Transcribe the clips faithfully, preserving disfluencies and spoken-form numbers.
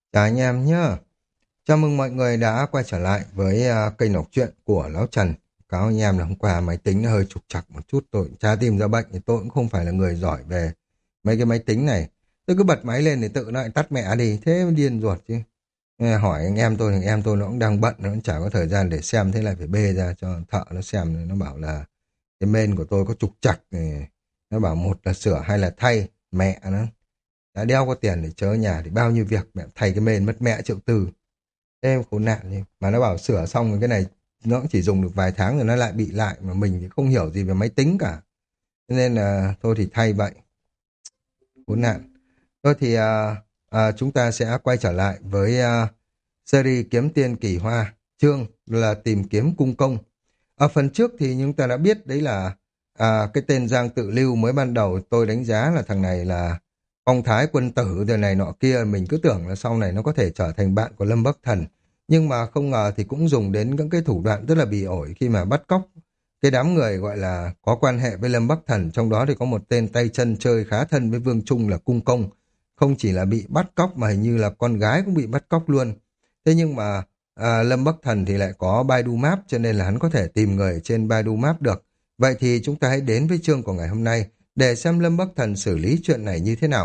Chào anh em nhé. Chào mừng mọi người đã quay trở lại với à, kênh đọc truyện của Lão Trần. Cáo anh em là hôm qua máy tính nó hơi trục trặc một chút, tôi cũng chả tìm ra bệnh, thì tôi cũng không phải là người giỏi về mấy cái máy tính này. Tôi cứ bật máy lên thì tự nó lại tắt mẹ đi, thế mới điên ruột chứ. Nghe hỏi anh em tôi, thì anh em tôi nó cũng đang bận, nó cũng chả có thời gian để xem, thế lại phải bê ra cho thợ nó xem. Nó bảo là cái main của tôi có trục trặc này. Nó bảo một là sửa, hai là thay, mẹ nó. Đã đeo có tiền để chớ nhà thì bao nhiêu việc, mẹ thay cái main mất mẹ triệu tư. Em khốn nạn đi. Mà nó bảo sửa xong rồi cái này nó cũng chỉ dùng được vài tháng rồi nó lại bị lại, mà mình thì không hiểu gì về máy tính cả. Cho nên là thôi thì thay vậy. Khốn nạn. Thôi thì à, à, chúng ta sẽ quay trở lại với à, series Kiếm Tiên Kỳ Hoa. Chương là tìm kiếm cung công. Ở phần trước thì chúng ta đã biết đấy là à, cái tên Giang Tự Lưu mới ban đầu tôi đánh giá là thằng này là phong thái quân tử rồi này nọ kia, mình cứ tưởng là sau này nó có thể trở thành bạn của Lâm Bắc Thần. Nhưng mà không ngờ thì cũng dùng đến những cái thủ đoạn rất là bỉ ổi khi mà bắt cóc cái đám người gọi là có quan hệ với Lâm Bắc Thần, trong đó thì có một tên tay chân chơi khá thân với Vương Trung là Cung Công. Không chỉ là bị bắt cóc mà hình như là con gái cũng bị bắt cóc luôn. Thế nhưng mà à, Lâm Bắc Thần thì lại có Baidu Map, cho nên là hắn có thể tìm người trên Baidu Map được. Vậy thì chúng ta hãy đến với chương của ngày hôm nay để xem Lâm Bắc Thần xử lý chuyện này như thế nào.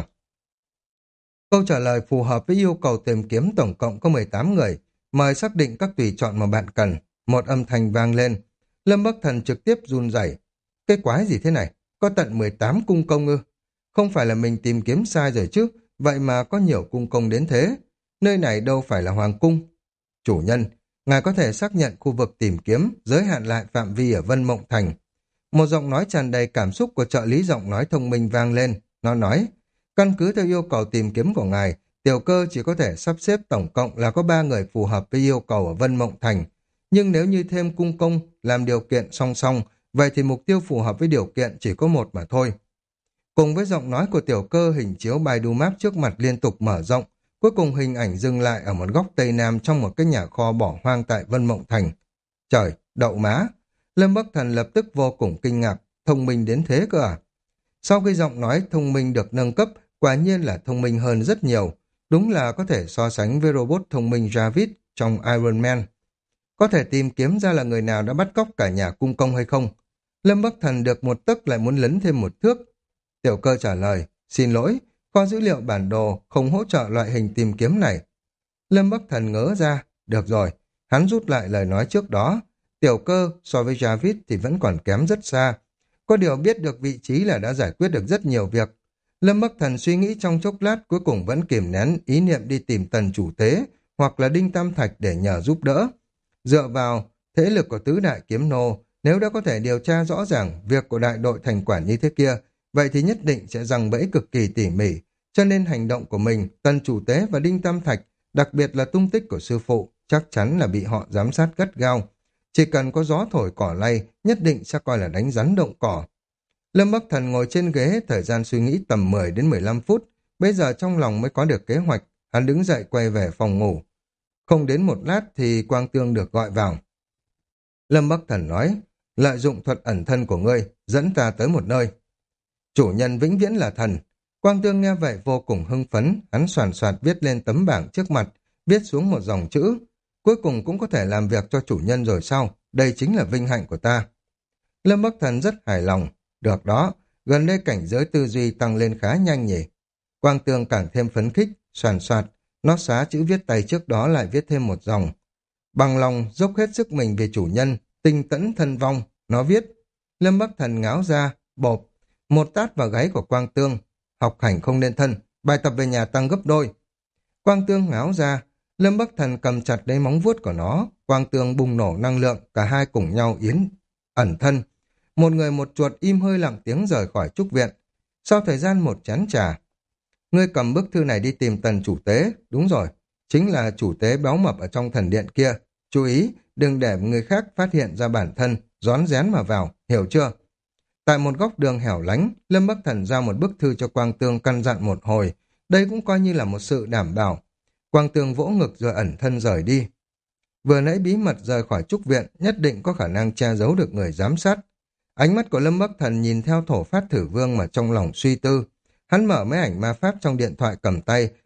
Câu trả lời phù hợp với yêu cầu tìm kiếm tổng cộng có mười tám người. Mời xác định các tùy chọn mà bạn cần. Một âm thanh vang lên. Lâm Bắc Thần trực tiếp run rẩy. Cái quái gì thế này? Có tận mười tám cung công ư? Không phải là mình tìm kiếm sai rồi chứ? Vậy mà có nhiều cung công đến thế. Nơi này đâu phải là hoàng cung. Chủ nhân, ngài có thể xác nhận khu vực tìm kiếm, giới hạn lại phạm vi ở Vân Mộng Thành. Một giọng nói tràn đầy cảm xúc của trợ lý giọng nói thông minh vang lên. Nó nói, căn cứ theo yêu cầu tìm kiếm của ngài, tiểu cơ chỉ có thể sắp xếp tổng cộng là có ba người phù hợp với yêu cầu ở Vân Mộng Thành. Nhưng nếu như thêm cung công làm điều kiện song song, vậy thì mục tiêu phù hợp với điều kiện chỉ có một mà thôi. Cùng với giọng nói của tiểu cơ, hình chiếu Baidu Map trước mặt liên tục mở rộng, cuối cùng hình ảnh dừng lại ở một góc tây nam trong một cái nhà kho bỏ hoang tại Vân Mộng Thành. Trời, đậu má! Lâm Bắc Thần lập tức vô cùng kinh ngạc, thông minh đến thế cơ à? Sau khi giọng nói thông minh được nâng cấp, quả nhiên là thông minh hơn rất nhiều. Đúng là có thể so sánh với robot thông minh Jarvis trong Iron Man. Có thể tìm kiếm ra là người nào đã bắt cóc cả nhà cung công hay không? Lâm Bắc Thần được một tấc lại muốn lấn thêm một thước. Tiểu cơ trả lời, xin lỗi, kho dữ liệu bản đồ không hỗ trợ loại hình tìm kiếm này. Lâm Bắc Thần ngớ ra, được rồi, hắn rút lại lời nói trước đó. Tiểu cơ so với Jarvis thì vẫn còn kém rất xa. Có điều biết được vị trí là đã giải quyết được rất nhiều việc. Lâm Bắc Thần suy nghĩ trong chốc lát, cuối cùng vẫn kìm nén ý niệm đi tìm Tần Chủ Tế hoặc là Đinh Tam Thạch để nhờ giúp đỡ. Dựa vào thế lực của tứ đại kiếm nô, nếu đã có thể điều tra rõ ràng việc của đại đội thành quản như thế kia, vậy thì nhất định sẽ giăng bẫy cực kỳ tỉ mỉ. Cho nên hành động của mình, Tần Chủ Tế và Đinh Tam Thạch, đặc biệt là tung tích của sư phụ, chắc chắn là bị họ giám sát gắt gao. Chỉ cần có gió thổi cỏ lay, nhất định sẽ coi là đánh rắn động cỏ. Lâm Bắc Thần ngồi trên ghế, thời gian suy nghĩ tầm mười đến mười lăm phút, bây giờ trong lòng mới có được kế hoạch. Hắn đứng dậy quay về phòng ngủ. Không đến một lát thì Quang Tương được gọi vào. Lâm Bắc Thần nói, lợi dụng thuật ẩn thân của ngươi, dẫn ta tới một nơi. Chủ nhân vĩnh viễn là thần. Quang Tương nghe vậy vô cùng hưng phấn, hắn soàn soạt viết lên tấm bảng trước mặt, viết xuống một dòng chữ. Cuối cùng cũng có thể làm việc cho chủ nhân rồi sao? Đây chính là vinh hạnh của ta. Lâm Bắc Thần rất hài lòng. Được đó, gần đây cảnh giới tư duy tăng lên khá nhanh nhỉ. Quang Tương càng thêm phấn khích, soàn soạt, nó xóa chữ viết tay trước đó lại viết thêm một dòng. Bằng lòng dốc hết sức mình vì chủ nhân, tinh tẫn thân vong, nó viết. Lâm Bắc Thần ngáo ra, bộp, một tát vào gáy của Quang Tương. Học hành không nên thân, bài tập về nhà tăng gấp đôi. Quang Tương ngáo ra, Lâm Bắc Thần cầm chặt lấy móng vuốt của nó. Quang Tương bùng nổ năng lượng, cả hai cùng nhau yến ẩn thân. Một người một chuột im hơi lặng tiếng rời khỏi trúc viện. Sau thời gian một chén trà, ngươi cầm bức thư này đi tìm Tần Chủ Tế. Đúng rồi, chính là chủ tế béo mập ở trong thần điện kia. Chú ý, đừng để người khác phát hiện ra bản thân, rón rén mà vào, hiểu chưa? Tại một góc đường hẻo lánh, Lâm Bắc Thần giao một bức thư cho Quang Tương căn dặn một hồi. Đây cũng coi như là một sự đảm bảo. Quang Tương vỗ ngực rồi ẩn thân rời đi. Vừa nãy bí mật rời khỏi trúc viện, nhất định có khả năng che giấu được người giám sát. Ánh mắt của Lâm Bắc Thần nhìn theo thổ phát thử vương mà trong lòng suy tư. Hắn mở máy ảnh ma pháp trong điện thoại cầm tay,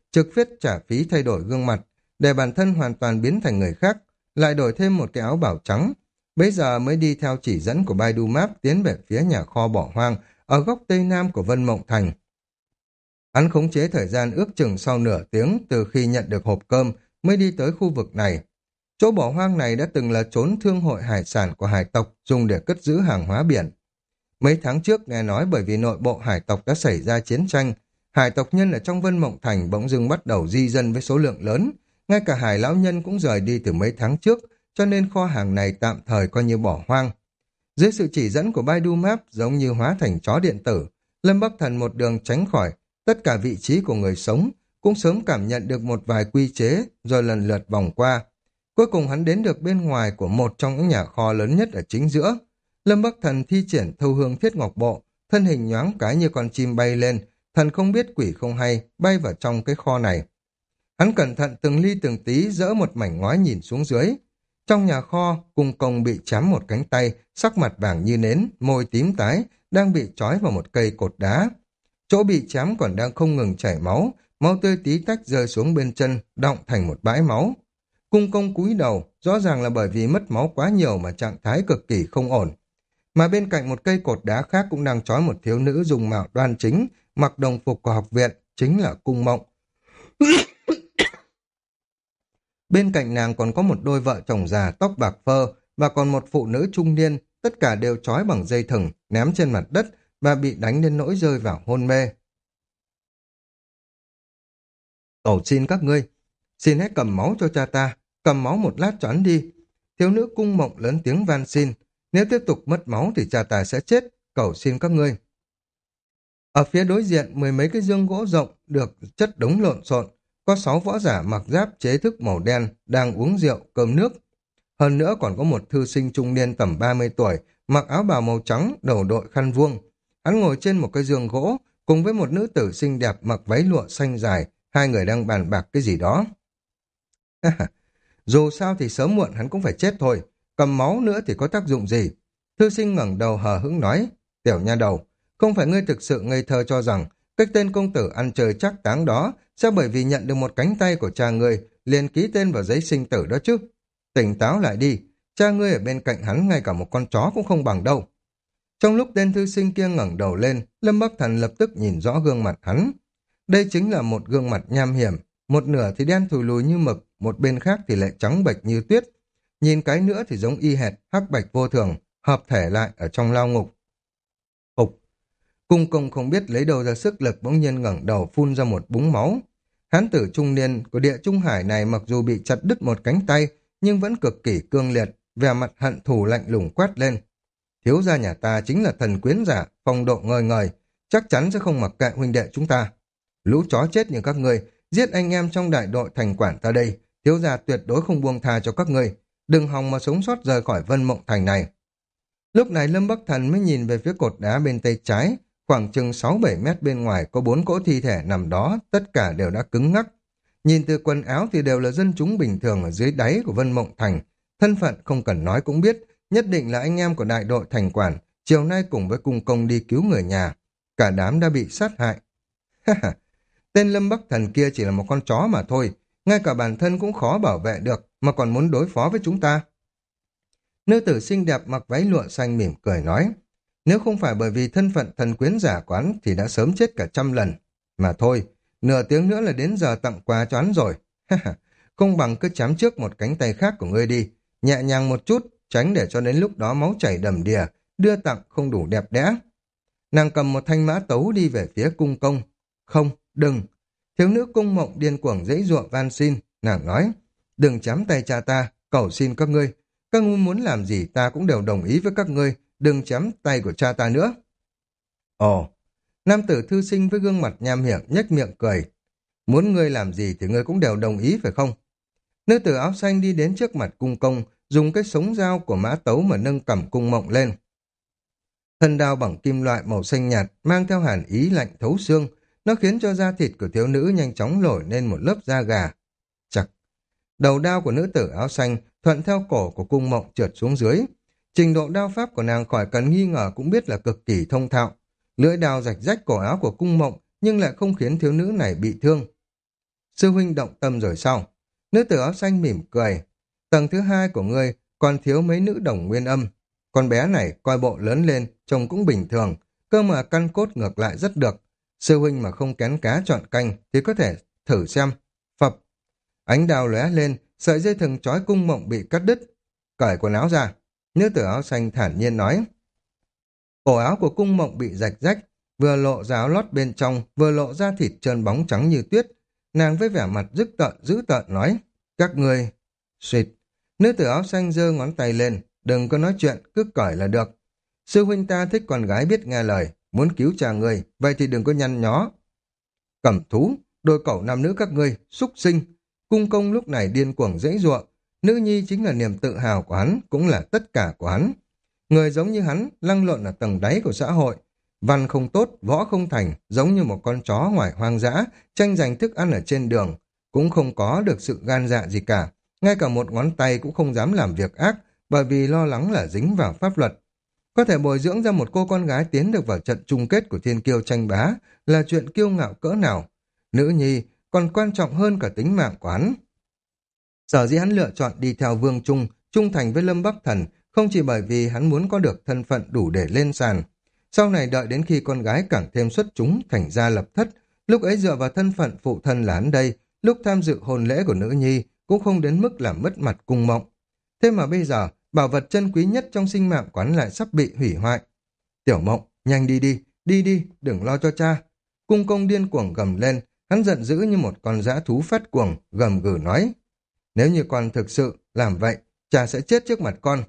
trực tiếp trả phí thay đổi gương mặt, để bản thân hoàn toàn biến thành người khác, lại đổi thêm một cái áo bảo trắng. Bây giờ mới đi theo chỉ dẫn của Baidu Maps tiến về phía nhà kho bỏ hoang ở góc tây nam của Vân Mộng Thành. Hắn khống chế thời gian ước chừng sau nửa tiếng từ khi nhận được hộp cơm mới đi tới khu vực này. Chỗ bỏ hoang này đã từng là chốn thương hội hải sản của hải tộc dùng để cất giữ hàng hóa biển. Mấy tháng trước nghe nói bởi vì nội bộ hải tộc đã xảy ra chiến tranh, hải tộc nhân ở trong Vân Mộng Thành bỗng dưng bắt đầu di dân với số lượng lớn, ngay cả hải lão nhân cũng rời đi từ mấy tháng trước, cho nên kho hàng này tạm thời coi như bỏ hoang. Dưới sự chỉ dẫn của Baidu Maps giống như hóa thành chó điện tử, Lâm Bắc Thần một đường tránh khỏi tất cả vị trí của người sống, cũng sớm cảm nhận được một vài quy chế rồi lần lượt vòng qua. Cuối cùng hắn đến được bên ngoài của một trong những nhà kho lớn nhất ở chính giữa. Lâm Bắc Thần thi triển thâu hương thiết ngọc bộ, thân hình nhoáng cái như con chim bay lên, thần không biết quỷ không hay, bay vào trong cái kho này. Hắn cẩn thận từng ly từng tí dỡ một mảnh ngói nhìn xuống dưới. Trong nhà kho, Cung Công bị chém một cánh tay, sắc mặt vàng như nến, môi tím tái, đang bị trói vào một cây cột đá. Chỗ bị chém còn đang không ngừng chảy máu, máu tươi tí tách rơi xuống bên chân, đọng thành một bãi máu. Cung Công cúi đầu, rõ ràng là bởi vì mất máu quá nhiều mà trạng thái cực kỳ không ổn. Mà bên cạnh một cây cột đá khác cũng đang trói một thiếu nữ dùng mạo đoan chính, mặc đồng phục của học viện, chính là Cung Mộng. Bên cạnh nàng còn có một đôi vợ chồng già tóc bạc phơ và còn một phụ nữ trung niên, tất cả đều trói bằng dây thừng, ném trên mặt đất và bị đánh đến nỗi rơi vào hôn mê. Cầu xin các ngươi, xin hãy cầm máu cho cha ta, cầm máu một lát cho hắn đi. Thiếu nữ Cung Mộng lớn tiếng van xin, nếu tiếp tục mất máu thì cha ta sẽ chết, cầu xin các ngươi. Ở phía đối diện, mười mấy cái giường gỗ rộng được chất đống lộn xộn, có sáu võ giả mặc giáp chế thức màu đen đang uống rượu, cơm nước. Hơn nữa còn có một thư sinh trung niên tầm ba mươi tuổi, mặc áo bào màu trắng, đầu đội khăn vuông. Hắn ngồi trên một cái giường gỗ, cùng với một nữ tử xinh đẹp mặc váy lụa xanh dài, hai người đang bàn bạc cái gì đó. Dù sao thì sớm muộn hắn cũng phải chết thôi, cầm máu nữa thì có tác dụng gì? Thư sinh ngẩng đầu hờ hững nói, tiểu nha đầu, không phải ngươi thực sự ngây thơ cho rằng cái tên công tử ăn chơi chắc táng đó sẽ bởi vì nhận được một cánh tay của cha ngươi liền ký tên vào giấy sinh tử đó chứ. Tỉnh táo lại đi, cha ngươi ở bên cạnh hắn ngay cả một con chó cũng không bằng đâu. Trong lúc tên thư sinh kia ngẩng đầu lên, Lâm Bắc Thần lập tức nhìn rõ gương mặt hắn. Đây chính là một gương mặt nham hiểm, một nửa thì đen thùi lùi như mực, một bên khác thì lại trắng bệch như tuyết. Nhìn cái nữa thì giống y hệt, hắc bạch vô thường, hợp thể lại ở trong lao ngục. Ục! Cung Công không biết lấy đâu ra sức lực bỗng nhiên ngẩng đầu phun ra một búng máu. Hán tử trung niên của địa trung hải này mặc dù bị chặt đứt một cánh tay, nhưng vẫn cực kỳ cương liệt, vẻ mặt hận thù lạnh lùng quát lên. Thiếu gia nhà ta chính là thần quyến giả, phong độ ngời ngời, chắc chắn sẽ không mặc kệ huynh đệ chúng ta. Lũ chó chết như các ngươi, giết anh em trong đại đội thành quản ta đây, thiếu gia tuyệt đối không buông tha cho các ngươi, đừng hòng mà sống sót rời khỏi Vân Mộng Thành này. Lúc này Lâm Bắc Thần mới nhìn về phía cột đá bên tay trái, khoảng chừng sáu bảy mét bên ngoài có bốn cỗ thi thể nằm đó, tất cả đều đã cứng ngắc. Nhìn từ quần áo thì đều là dân chúng bình thường ở dưới đáy của Vân Mộng Thành, thân phận không cần nói cũng biết, nhất định là anh em của đại đội thành quản, chiều nay cùng với Cung Công đi cứu người nhà. Cả đám đã bị sát hại. Tên Lâm Bắc Thần kia chỉ là một con chó mà thôi, ngay cả bản thân cũng khó bảo vệ được, mà còn muốn đối phó với chúng ta. Nữ tử xinh đẹp mặc váy lụa xanh mỉm cười nói, nếu không phải bởi vì thân phận thần quyến giả của hắn thì đã sớm chết cả trăm lần. Mà thôi, nửa tiếng nữa là đến giờ tặng quà cho hắn rồi. Không bằng cứ chém trước một cánh tay khác của ngươi đi, nhẹ nhàng một chút, tránh để cho đến lúc đó máu chảy đầm đìa, đưa tặng không đủ đẹp đẽ. Nàng cầm một thanh mã tấu đi về phía Cung Công. Không, đừng. Thiếu nữ Cung Mộng điên cuồng giãy giụa van xin, nàng nói, đừng chém tay cha ta, cầu xin các ngươi. Các ngươi muốn làm gì ta cũng đều đồng ý với các ngươi, đừng chém tay của cha ta nữa. Ồ, nam tử thư sinh với gương mặt nham hiểm nhếch miệng cười. Muốn ngươi làm gì thì ngươi cũng đều đồng ý phải không? Nữ tử áo xanh đi đến trước mặt Cung Công, dùng cái sống dao của mã tấu mà nâng cầm Cung Mộng lên. Thân đao bằng kim loại màu xanh nhạt mang theo hàn ý lạnh thấu xương, nó khiến cho da thịt của thiếu nữ nhanh chóng nổi lên một lớp da gà. Chặt. Đầu đao của nữ tử áo xanh thuận theo cổ của Cung Mộng trượt xuống dưới. Trình độ đao pháp của nàng khỏi cần nghi ngờ cũng biết là cực kỳ thông thạo. Lưỡi đao rạch rách cổ áo của Cung Mộng nhưng lại không khiến thiếu nữ này bị thương. Sư huynh động tâm rồi sao? Nữ tử áo xanh mỉm cười. Tầng thứ hai của ngươi còn thiếu mấy nữ đồng nguyên âm. Con bé này coi bộ lớn lên, trông cũng bình thường, cơ mà căn cốt ngược lại rất được. Sư huynh mà không kén cá chọn canh thì có thể thử xem. Phập. Ánh đào lóe lên, sợi dây thừng trói cung mộng bị cắt đứt. Cởi quần áo ra. Nữ tử áo xanh thản nhiên nói. Cổ áo của cung mộng bị rạch rách, vừa lộ ra áo lót bên trong, vừa lộ ra thịt trơn bóng trắng như tuyết. Nàng với vẻ mặt dữ tợn dữ tợn nói, các ngươi... Xịt. Nữ tử áo xanh giơ ngón tay lên, đừng có nói chuyện, cứ cởi là được. Sư huynh ta thích con gái biết nghe lời, muốn cứu cha ngươi, vậy thì đừng có nhăn nhó. Cẩm thú, đôi cẩu nam nữ các ngươi, súc sinh. Cung công lúc này điên cuồng giãy giụa, nữ nhi chính là niềm tự hào của hắn, cũng là tất cả của hắn. Người giống như hắn, lăn lộn ở tầng đáy của xã hội. Văn không tốt, võ không thành, giống như một con chó ngoài hoang dã, tranh giành thức ăn ở trên đường. Cũng không có được sự gan dạ gì cả. Ngay cả một ngón tay cũng không dám làm việc ác, bởi vì lo lắng là dính vào pháp luật. Có thể bồi dưỡng ra một cô con gái tiến được vào trận chung kết của thiên kiêu tranh bá là chuyện kiêu ngạo cỡ nào. Nữ nhi còn quan trọng hơn cả tính mạng của hắn. Sở dĩ hắn lựa chọn đi theo Vương Trung, trung thành với Lâm Bắc Thần, không chỉ bởi vì hắn muốn có được thân phận đủ để lên sàn. Sau này đợi đến khi con gái càng thêm xuất chúng, thành gia lập thất, lúc ấy dựa vào thân phận phụ thân là hắn đây, lúc tham dự hôn lễ của nữ nhi, cũng không đến mức làm mất mặt cung mộng. Thế mà bây giờ, bảo vật chân quý nhất trong sinh mạng của hắn lại sắp bị hủy hoại. Tiểu Mộng, nhanh đi đi, đi đi, đừng lo cho cha. Cung công điên cuồng gầm lên, hắn giận dữ như một con dã thú phát cuồng, gầm gừ nói. Nếu như con thực sự làm vậy, cha sẽ chết trước mặt con.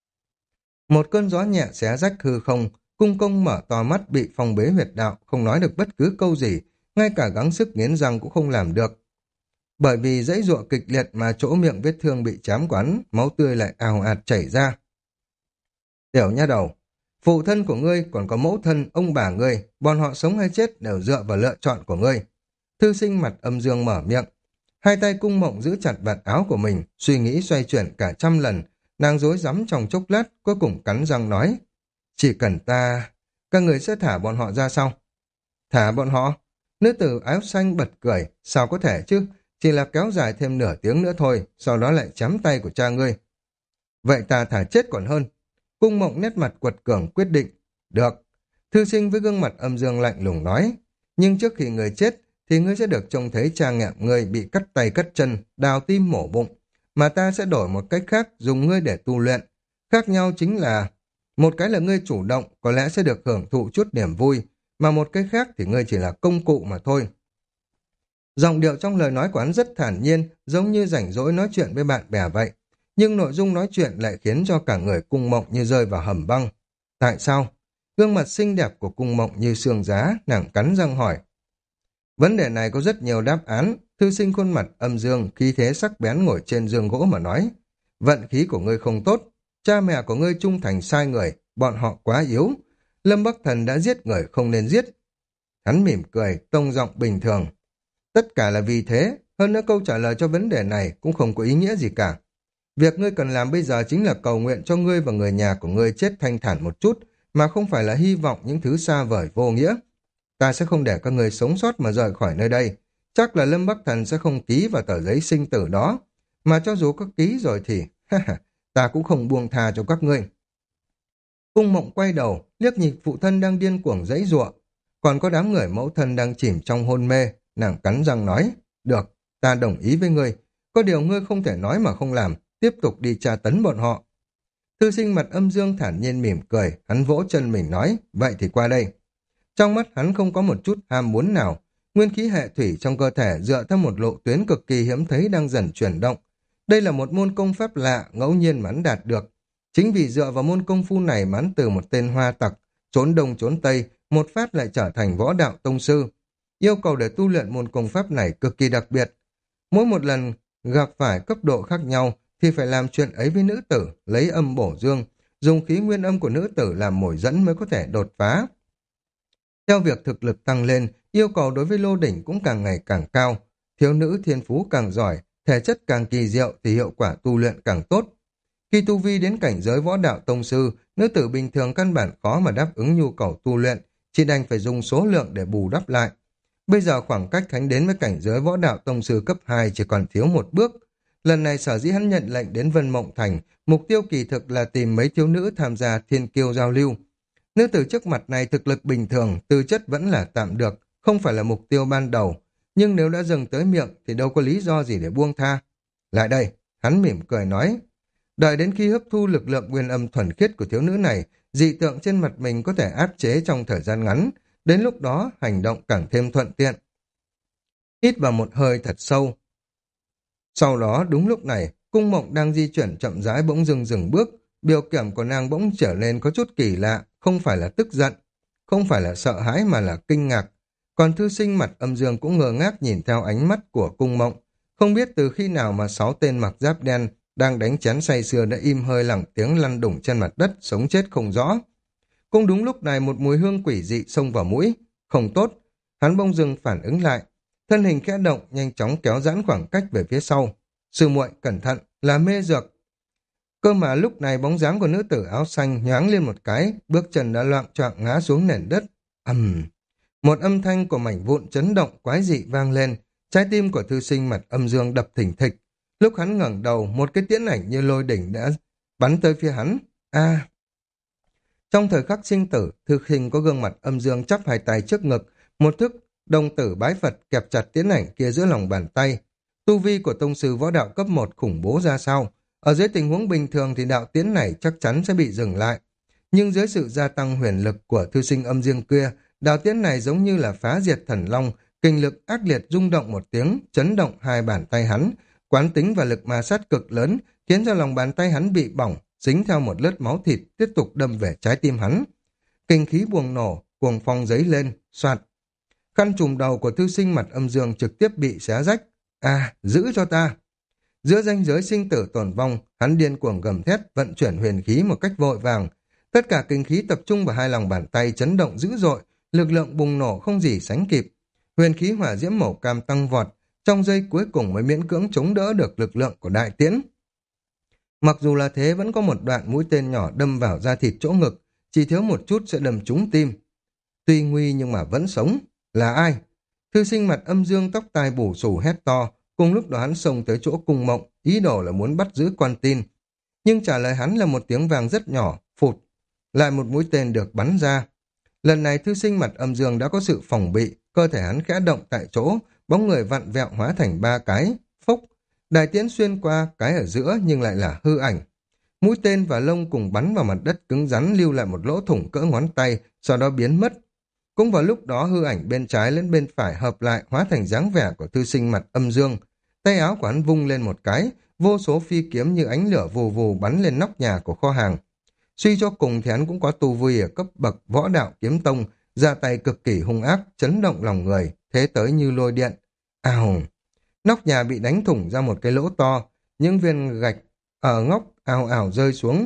Một cơn gió nhẹ xé rách hư không, cung công mở to mắt bị phong bế huyệt đạo, không nói được bất cứ câu gì, ngay cả gắng sức nghiến răng cũng không làm được. Bởi vì dãy giụa kịch liệt mà chỗ miệng vết thương bị chám quắn, máu tươi lại ào ạt chảy ra. Tiểu nha đầu, phụ thân của ngươi còn có mẫu thân, ông bà ngươi, bọn họ sống hay chết đều dựa vào lựa chọn của ngươi. Thư sinh mặt âm dương mở miệng. Hai tay cung mộng giữ chặt vạt áo của mình, suy nghĩ xoay chuyển cả trăm lần. Nàng rối rắm trong chốc lát, cuối cùng cắn răng nói. Chỉ cần ta... Các người sẽ thả bọn họ ra sau. Thả bọn họ? Nữ tử áo xanh bật cười. Sao có thể chứ? Chỉ là kéo dài thêm nửa tiếng nữa thôi, sau đó lại chém tay của cha ngươi. Vậy ta thả chết còn hơn. Cung mộng nét mặt quật cường quyết định. Được. Thư sinh với gương mặt âm dương lạnh lùng nói. Nhưng trước khi người chết, thì ngươi sẽ được trông thấy cha mẹ ngươi bị cắt tay cắt chân, đào tim mổ bụng. Mà ta sẽ đổi một cách khác dùng ngươi để tu luyện. Khác nhau chính là, một cái là ngươi chủ động, có lẽ sẽ được hưởng thụ chút niềm vui, mà một cái khác thì ngươi chỉ là công cụ mà thôi. Giọng điệu trong lời nói của hắn rất thản nhiên, giống như rảnh rỗi nói chuyện với bạn bè vậy. Nhưng nội dung nói chuyện lại khiến cho cả người cung mộng như rơi vào hầm băng. Tại sao? Gương mặt xinh đẹp của cung mộng như xương giá, nàng cắn răng hỏi. Vấn đề này có rất nhiều đáp án. Thư sinh khuôn mặt âm dương, khí thế sắc bén ngồi trên giường gỗ mà nói. Vận khí của ngươi không tốt. Cha mẹ của ngươi trung thành sai người, bọn họ quá yếu. Lâm Bắc Thần đã giết người không nên giết. Hắn mỉm cười, tông giọng bình thường. Tất cả là vì thế, hơn nữa câu trả lời cho vấn đề này cũng không có ý nghĩa gì cả. Việc ngươi cần làm bây giờ chính là cầu nguyện cho ngươi và người nhà của ngươi chết thanh thản một chút, mà không phải là hy vọng những thứ xa vời vô nghĩa. Ta sẽ không để các người sống sót mà rời khỏi nơi đây. Chắc là Lâm Bắc Thần sẽ không ký vào tờ giấy sinh tử đó. Mà cho dù có ký rồi thì, ta cũng không buông tha cho các ngươi. Cung mộng quay đầu, liếc nhìn phụ thân đang điên cuồng giãy giụa. Còn có đám người mẫu thân đang chìm trong hôn mê, nàng cắn răng nói. Được, ta đồng ý với ngươi. Có điều ngươi không thể nói mà không làm, tiếp tục đi tra tấn bọn họ. Thư sinh mặt âm dương thản nhiên mỉm cười, hắn vỗ chân mình nói, vậy thì qua đây. Trong mắt hắn không có một chút ham muốn nào, nguyên khí hệ thủy trong cơ thể dựa theo một lộ tuyến cực kỳ hiếm thấy đang dần chuyển động. Đây là một môn công pháp lạ, ngẫu nhiên mà hắn đạt được. Chính vì dựa vào môn công phu này mà hắn từ một tên hoa tặc, trốn đông trốn tây, một phát lại trở thành võ đạo tông sư. Yêu cầu để tu luyện môn công pháp này cực kỳ đặc biệt. Mỗi một lần gặp phải cấp độ khác nhau thì phải làm chuyện ấy với nữ tử, lấy âm bổ dương, dùng khí nguyên âm của nữ tử làm mồi dẫn mới có thể đột phá. Theo việc thực lực tăng lên, yêu cầu đối với Lô Đỉnh cũng càng ngày càng cao. Thiếu nữ thiên phú càng giỏi, thể chất càng kỳ diệu thì hiệu quả tu luyện càng tốt. Khi tu vi đến cảnh giới võ đạo tông sư, nữ tử bình thường căn bản khó mà đáp ứng nhu cầu tu luyện, chỉ đành phải dùng số lượng để bù đắp lại. Bây giờ khoảng cách hắn đến với cảnh giới võ đạo tông sư cấp hai chỉ còn thiếu một bước. Lần này sở dĩ hắn nhận lệnh đến Vân Mộng Thành, mục tiêu kỳ thực là tìm mấy thiếu nữ tham gia thiên kiêu giao lưu. Nữ tử trước mặt này thực lực bình thường, tư chất vẫn là tạm được, không phải là mục tiêu ban đầu. Nhưng nếu đã dừng tới miệng thì đâu có lý do gì để buông tha. Lại đây, hắn mỉm cười nói. Đợi đến khi hấp thu lực lượng nguyên âm thuần khiết của thiếu nữ này, dị tượng trên mặt mình có thể áp chế trong thời gian ngắn. Đến lúc đó, hành động càng thêm thuận tiện. Hít vào một hơi thật sâu. Sau đó, đúng lúc này, cung mộng đang di chuyển chậm rãi bỗng dừng dừng bước. Biểu cảm của nàng bỗng trở nên có chút kỳ lạ, không phải là tức giận, không phải là sợ hãi mà là kinh ngạc. Còn thư sinh mặt âm dương cũng ngơ ngác nhìn theo ánh mắt của cung mộng. Không biết từ khi nào mà sáu tên mặc giáp đen đang đánh chén say sưa đã im hơi lặng tiếng lăn đủng trên mặt đất, sống chết không rõ. Cũng đúng lúc này một mùi hương quỷ dị xông vào mũi. Không tốt, hắn bỗng dưng phản ứng lại. Thân hình khẽ động, nhanh chóng kéo giãn khoảng cách về phía sau. Sư muội cẩn thận, là mê dược. Cơ mà lúc này bóng dáng của nữ tử áo xanh nhoáng lên một cái, bước chân đã loạng choạng ngã xuống nền đất. Ầm, một âm thanh của mảnh vụn chấn động quái dị vang lên, trái tim của thư sinh mặt âm dương đập thình thịch. Lúc hắn ngẩng đầu, một cái tiễn ảnh như lôi đỉnh đã bắn tới phía hắn. A! Trong thời khắc sinh tử, thư sinh có gương mặt âm dương chắp hai tay trước ngực, một thức đồng tử bái Phật kẹp chặt tiễn ảnh kia giữa lòng bàn tay. Tu vi của tông sư võ đạo cấp một khủng bố ra sao? Ở dưới tình huống bình thường thì đạo tiến này chắc chắn sẽ bị dừng lại. Nhưng dưới sự gia tăng huyền lực của thư sinh âm dương kia, đạo tiến này giống như là phá diệt thần long, kinh lực ác liệt rung động một tiếng, chấn động hai bàn tay hắn, quán tính và lực ma sát cực lớn, khiến cho lòng bàn tay hắn bị bỏng, dính theo một lớp máu thịt, tiếp tục đâm về trái tim hắn. Kinh khí buông nổ, cuồng phong giấy lên, soạt. Khăn trùm đầu của thư sinh mặt âm dương trực tiếp bị xé rách. À, giữ cho ta! Giữa ranh giới sinh tử tồn vong, hắn điên cuồng gầm thét, vận chuyển huyền khí một cách vội vàng. Tất cả kinh khí tập trung vào hai lòng bàn tay chấn động dữ dội, lực lượng bùng nổ không gì sánh kịp. Huyền khí hỏa diễm màu cam tăng vọt, trong giây cuối cùng mới miễn cưỡng chống đỡ được lực lượng của đại tiễn. Mặc dù là thế vẫn có một đoạn mũi tên nhỏ đâm vào da thịt chỗ ngực, chỉ thiếu một chút sẽ đâm trúng tim. Tuy nguy nhưng mà vẫn sống. Là ai? Thư sinh mặt âm dương tóc tai bù xù hét to, cùng lúc đó hắn xông tới chỗ cung mộng, ý đồ là muốn bắt giữ quan tin. Nhưng trả lời hắn là một tiếng vàng rất nhỏ, phụt. Lại một mũi tên được bắn ra. Lần này thư sinh mặt âm dương đã có sự phòng bị, cơ thể hắn khẽ động tại chỗ, bóng người vặn vẹo hóa thành ba cái, phúc. Đại tiễn xuyên qua, cái ở giữa nhưng lại là hư ảnh. Mũi tên và lông cùng bắn vào mặt đất cứng rắn lưu lại một lỗ thủng cỡ ngón tay, sau đó biến mất. Cũng vào lúc đó hư ảnh bên trái lên bên phải hợp lại hóa thành dáng vẻ của thư sinh mặt âm dương. Tay áo của hắn vung lên một cái, vô số phi kiếm như ánh lửa vù vù bắn lên nóc nhà của kho hàng. Suy cho cùng thì hắn cũng có tu vi ở cấp bậc võ đạo kiếm tông, ra tay cực kỳ hung ác, chấn động lòng người, thế tới như lôi điện. Ào! Nóc nhà bị đánh thủng ra một cái lỗ to, những viên gạch ở ngóc ào ào rơi xuống.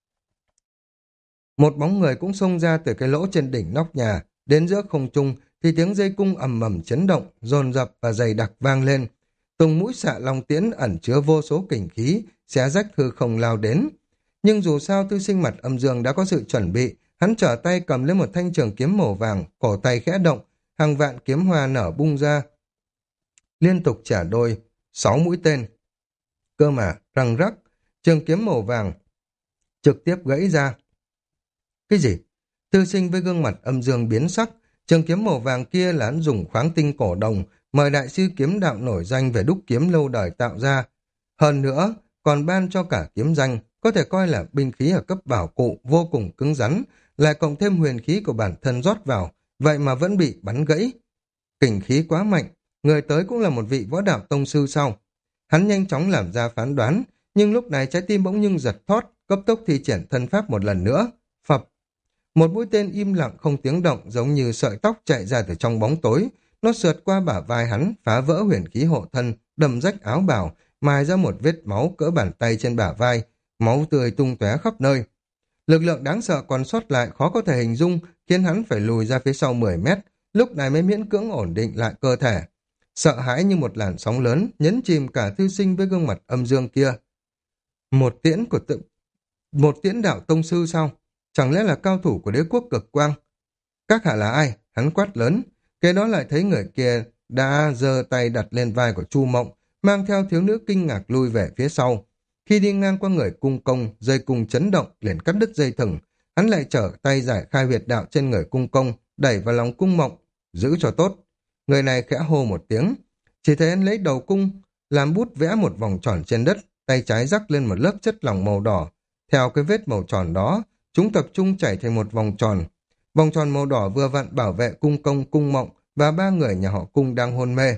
Một bóng người cũng xông ra từ cái lỗ trên đỉnh nóc nhà, đến giữa không trung thì tiếng dây cung ầm ầm chấn động, dồn dập và dày đặc vang lên. Từng mũi xạ long tiễn ẩn chứa vô số kình khí, xé rách hư không lao đến. Nhưng dù sao tư sinh mặt âm dương đã có sự chuẩn bị, hắn trở tay cầm lên một thanh trường kiếm màu vàng, cổ tay khẽ động, hàng vạn kiếm hoa nở bung ra. Liên tục trả đôi, sáu mũi tên. Cơ mà, răng rắc, trường kiếm màu vàng trực tiếp gãy ra. Cái gì? Tư sinh với gương mặt âm dương biến sắc, trường kiếm màu vàng kia là hắn dùng khoáng tinh cổ đồng, mời đại sư kiếm đạo nổi danh về đúc kiếm lâu đời tạo ra. Hơn nữa, còn ban cho cả kiếm danh, có thể coi là binh khí ở cấp bảo cụ vô cùng cứng rắn, lại cộng thêm huyền khí của bản thân rót vào, vậy mà vẫn bị bắn gãy. Kình khí quá mạnh, người tới cũng là một vị võ đạo tông sư sau. Hắn nhanh chóng làm ra phán đoán, nhưng lúc này trái tim bỗng nhưng giật thót, cấp tốc thi triển thân pháp một lần nữa. Phập! Một mũi tên im lặng không tiếng động giống như sợi tóc chạy ra từ trong bóng tối. Nó sượt qua bả vai hắn, phá vỡ huyền khí hộ thân, đâm rách áo bào, mài ra một vết máu cỡ bàn tay trên bả vai, máu tươi tung tóe khắp nơi. Lực lượng đáng sợ còn sót lại khó có thể hình dung, khiến hắn phải lùi ra phía sau mười mét, lúc này mới miễn cưỡng ổn định lại cơ thể. Sợ hãi như một làn sóng lớn, nhấn chìm cả thư sinh với gương mặt âm dương kia. Một tiễn của tự... Một tiễn đạo tông sư sao? Chẳng lẽ là cao thủ của đế quốc cực quang? Các hạ là ai? Hắn quát lớn. Kế đó lại thấy người kia đã giơ tay đặt lên vai của Chu Mộng, mang theo thiếu nữ kinh ngạc lui về phía sau. Khi đi ngang qua người cung công, dây cung chấn động, liền cắt đứt dây thừng. Hắn lại trở tay giải khai huyệt đạo trên người cung công, đẩy vào lòng cung Mộng. Giữ cho tốt. Người này khẽ hô một tiếng. Chỉ thấy hắn lấy đầu cung, làm bút vẽ một vòng tròn trên đất, tay trái rắc lên một lớp chất lỏng màu đỏ. Theo cái vết màu tròn đó, chúng tập trung chảy thành một vòng tròn. Vòng tròn màu đỏ vừa vặn bảo vệ cung công, cung Mộng và ba người nhà họ cung đang hôn mê.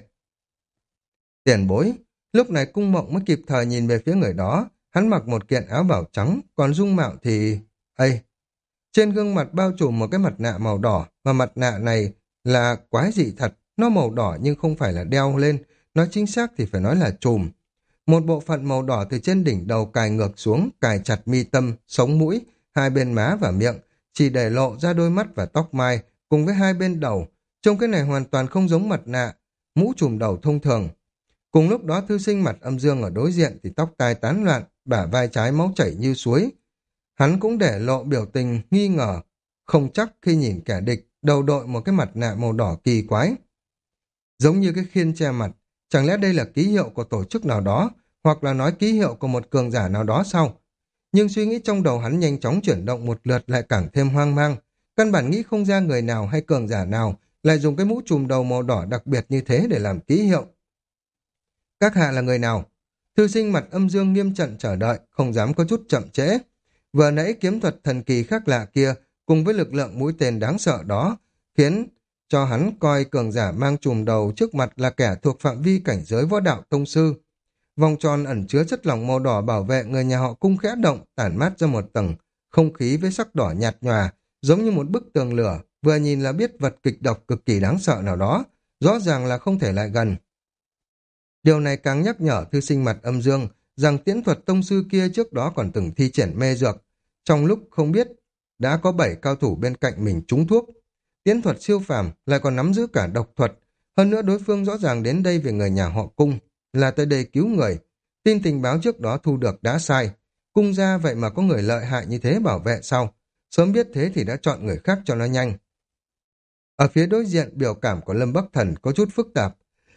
Tiền bối, lúc này cung Mộng mới kịp thời nhìn về phía người đó. Hắn mặc một kiện áo bảo trắng, còn dung mạo thì... Ây! Trên gương mặt bao trùm một cái mặt nạ màu đỏ, và mặt nạ này là quái dị thật. Nó màu đỏ nhưng không phải là đeo lên, nói chính xác thì phải nói là trùm. Một bộ phận màu đỏ từ trên đỉnh đầu cài ngược xuống, cài chặt mi tâm, sống mũi, hai bên má và miệng, chỉ để lộ ra đôi mắt và tóc mai, cùng với hai bên đầu. Trông cái này hoàn toàn không giống mặt nạ, mũ trùm đầu thông thường. Cùng lúc đó thư sinh mặt âm dương ở đối diện thì tóc tai tán loạn, bả vai trái máu chảy như suối. Hắn cũng để lộ biểu tình nghi ngờ, không chắc khi nhìn kẻ địch, đầu đội một cái mặt nạ màu đỏ kỳ quái. Giống như cái khiên che mặt, chẳng lẽ đây là ký hiệu của tổ chức nào đó, hoặc là nói ký hiệu của một cường giả nào đó sao? Nhưng suy nghĩ trong đầu hắn nhanh chóng chuyển động một lượt lại càng thêm hoang mang. Căn bản nghĩ không ra người nào hay cường giả nào lại dùng cái mũ trùm đầu màu đỏ đặc biệt như thế để làm ký hiệu. Các hạ là người nào? Thư sinh mặt âm dương nghiêm trận chờ đợi, không dám có chút chậm trễ. Vừa nãy kiếm thuật thần kỳ khác lạ kia, cùng với lực lượng mũi tên đáng sợ đó, khiến cho hắn coi cường giả mang trùm đầu trước mặt là kẻ thuộc phạm vi cảnh giới võ đạo tông sư. Vòng tròn ẩn chứa chất lỏng màu đỏ bảo vệ người nhà họ cung khẽ động, tản mát ra một tầng không khí với sắc đỏ nhạt nhòa, giống như một bức tường lửa, vừa nhìn là biết vật kịch độc cực kỳ đáng sợ nào đó, rõ ràng là không thể lại gần. Điều này càng nhắc nhở thư sinh mặt âm dương rằng tiễn thuật tông sư kia trước đó còn từng thi triển mê dược. Trong lúc không biết, đã có bảy cao thủ bên cạnh mình trúng thuốc. Tiễn thuật siêu phàm lại còn nắm giữ cả độc thuật. Hơn nữa đối phương rõ ràng đến đây vì người nhà họ cung, là tới đây cứu người. Tin tình báo trước đó thu được đã sai. Cung ra vậy mà có người lợi hại như thế bảo vệ sau. Sớm biết thế thì đã chọn người khác cho nó nhanh. Ở phía đối diện, biểu cảm của Lâm Bắc Thần có chút phức tạp.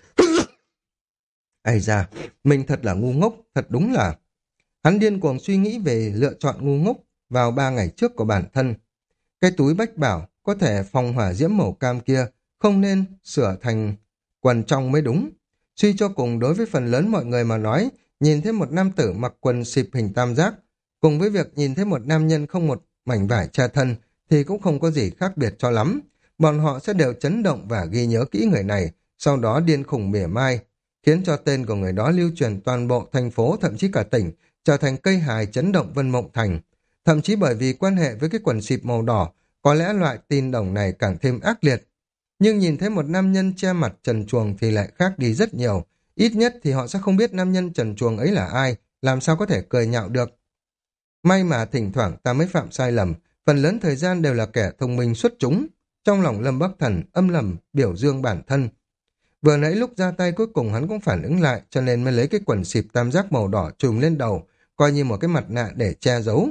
Ây da, mình thật là ngu ngốc, thật đúng là... Hắn điên cuồng suy nghĩ về lựa chọn ngu ngốc vào ba ngày trước của bản thân. Cái túi bách bảo có thể phòng hỏa diễm màu cam kia không nên sửa thành quần trong mới đúng. Suy cho cùng đối với phần lớn mọi người mà nói, nhìn thấy một nam tử mặc quần xịp hình tam giác, cùng với việc nhìn thấy một nam nhân không một mảnh vải che thân thì cũng không có gì khác biệt cho lắm. Bọn họ sẽ đều chấn động và ghi nhớ kỹ người này, sau đó điên khủng mỉa mai, khiến cho tên của người đó lưu truyền toàn bộ thành phố, thậm chí cả tỉnh, trở thành cây hài chấn động Vân Mộng Thành. Thậm chí bởi vì quan hệ với cái quần xịp màu đỏ, có lẽ loại tin đồn này càng thêm ác liệt. Nhưng nhìn thấy một nam nhân che mặt trần truồng thì lại khác đi rất nhiều. Ít nhất thì họ sẽ không biết nam nhân trần truồng ấy là ai, làm sao có thể cười nhạo được. May mà thỉnh thoảng ta mới phạm sai lầm, phần lớn thời gian đều là kẻ thông minh xuất chúng. Trong lòng Lâm Bắc Thần âm lầm biểu dương bản thân. Vừa nãy lúc ra tay cuối cùng hắn cũng phản ứng lại, cho nên mới lấy cái quần xịp tam giác màu đỏ trùm lên đầu, coi như một cái mặt nạ để che giấu.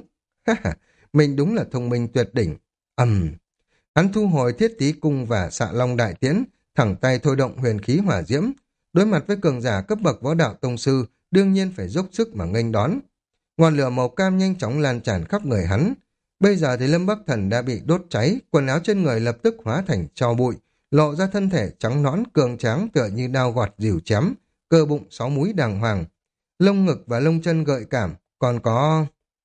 Mình đúng là thông minh tuyệt đỉnh. Ầm. Um. Hắn thu hồi thiết tí cung và xạ long đại tiễn, thẳng tay thôi động huyền khí hỏa diễm. Đối mặt với cường giả cấp bậc võ đạo tông sư, đương nhiên phải dốc sức mà nghênh đón. Ngọn lửa màu cam nhanh chóng lan tràn khắp người hắn. Bây giờ thì Lâm Bắc Thần đã bị đốt cháy, quần áo trên người lập tức hóa thành tro bụi, lộ ra thân thể trắng nõn cường tráng tựa như đao gọt dìu chém, cơ bụng sáu múi đàng hoàng, lông ngực và lông chân gợi cảm, còn có...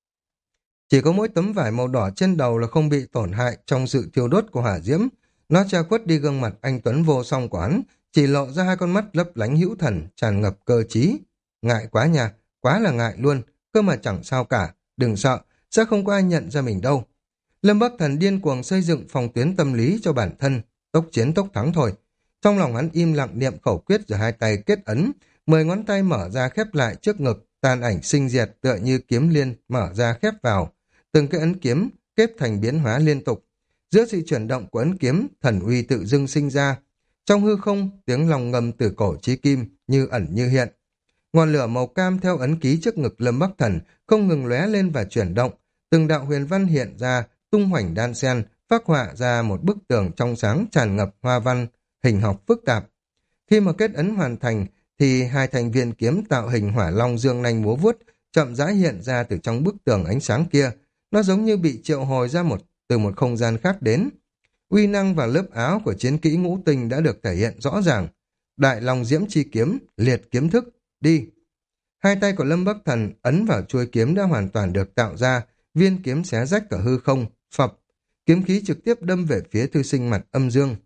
Chỉ có mỗi tấm vải màu đỏ trên đầu là không bị tổn hại trong sự thiêu đốt của hỏa diễm. Nó che khuất đi gương mặt anh tuấn vô song của hắn, chỉ lộ ra hai con mắt lấp lánh hữu thần, tràn ngập cơ trí. Ngại quá nha, quá là ngại luôn, cơ mà chẳng sao cả, đừng sợ, sẽ không có ai nhận ra mình đâu. Lâm Bắc Thần điên cuồng xây dựng phòng tuyến tâm lý cho bản thân, tốc chiến tốc thắng thôi. Trong lòng hắn im lặng niệm khẩu quyết rồi hai tay kết ấn, mười ngón tay mở ra khép lại trước ngực, tàn ảnh sinh diệt tựa như kiếm liên mở ra khép vào. Từng cái ấn kiếm kết thành biến hóa liên tục. Giữa sự chuyển động của ấn kiếm, thần uy tự dưng sinh ra. Trong hư không, tiếng lòng ngầm từ cổ chí kim như ẩn như hiện. Ngọn lửa màu cam theo ấn ký trước ngực Lâm Bắc Thần không ngừng lóe lên và chuyển động. Từng đạo huyền văn hiện ra, tung hoành đan sen, phác họa ra một bức tường trong sáng tràn ngập hoa văn, hình học phức tạp. Khi mà kết ấn hoàn thành, thì hai thành viên kiếm tạo hình hỏa long dương nanh múa vuốt chậm rãi hiện ra từ trong bức tường ánh sáng kia. Nó giống như bị triệu hồi ra một từ một không gian khác đến. Uy năng và lớp áo của chiến kỹ ngũ tinh đã được thể hiện rõ ràng. Đại long diễm chi kiếm, liệt kiếm thức, đi. Hai tay của Lâm Bắc Thần ấn vào chuôi kiếm đã hoàn toàn được tạo ra, viên kiếm xé rách cả hư không, phập. Kiếm khí trực tiếp đâm về phía thư sinh mặt âm dương.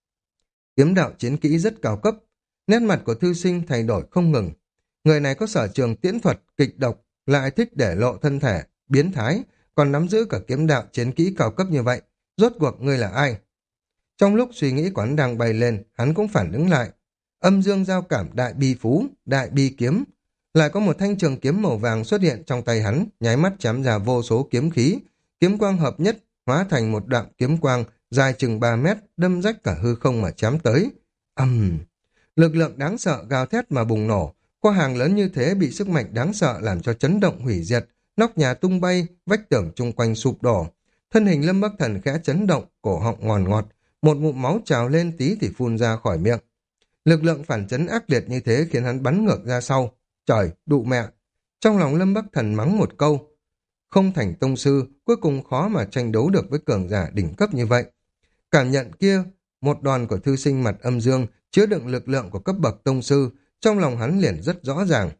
Kiếm đạo chiến kỹ rất cao cấp, nét mặt của thư sinh thay đổi không ngừng. Người này có sở trường tiễn thuật, kịch độc, lại thích để lộ thân thể, biến thái, còn nắm giữ cả kiếm đạo chiến kỹ cao cấp như vậy. Rốt cuộc ngươi là ai? Trong lúc suy nghĩ của hắn đang bay lên, hắn cũng phản ứng lại. Âm dương giao cảm đại bi phú, đại bi kiếm. Lại có một thanh trường kiếm màu vàng xuất hiện trong tay hắn, nháy mắt chém ra vô số kiếm khí. Kiếm quang hợp nhất, hóa thành một đoạn kiếm quang dài chừng ba mét, đâm rách cả hư không mà chém tới. Ầm! Uhm. Lực lượng đáng sợ gào thét mà bùng nổ. Kho hàng lớn như thế bị sức mạnh đáng sợ làm cho chấn động hủy diệt, nóc nhà tung bay, vách tường chung quanh sụp đổ. Thân hình Lâm Bắc Thần khẽ chấn động, cổ họng ngòn ngọt, một ngụm máu trào lên tí thì phun ra khỏi miệng. Lực lượng phản chấn ác liệt như thế khiến hắn bắn ngược ra sau. Trời, đụ mẹ! Trong lòng Lâm Bắc Thần mắng một câu. Không thành tông sư, cuối cùng khó mà tranh đấu được với cường giả đỉnh cấp như vậy. Cảm nhận kia, một đòn của thư sinh mặt âm dương chứa đựng lực lượng của cấp bậc tông sư, trong lòng hắn liền rất rõ ràng.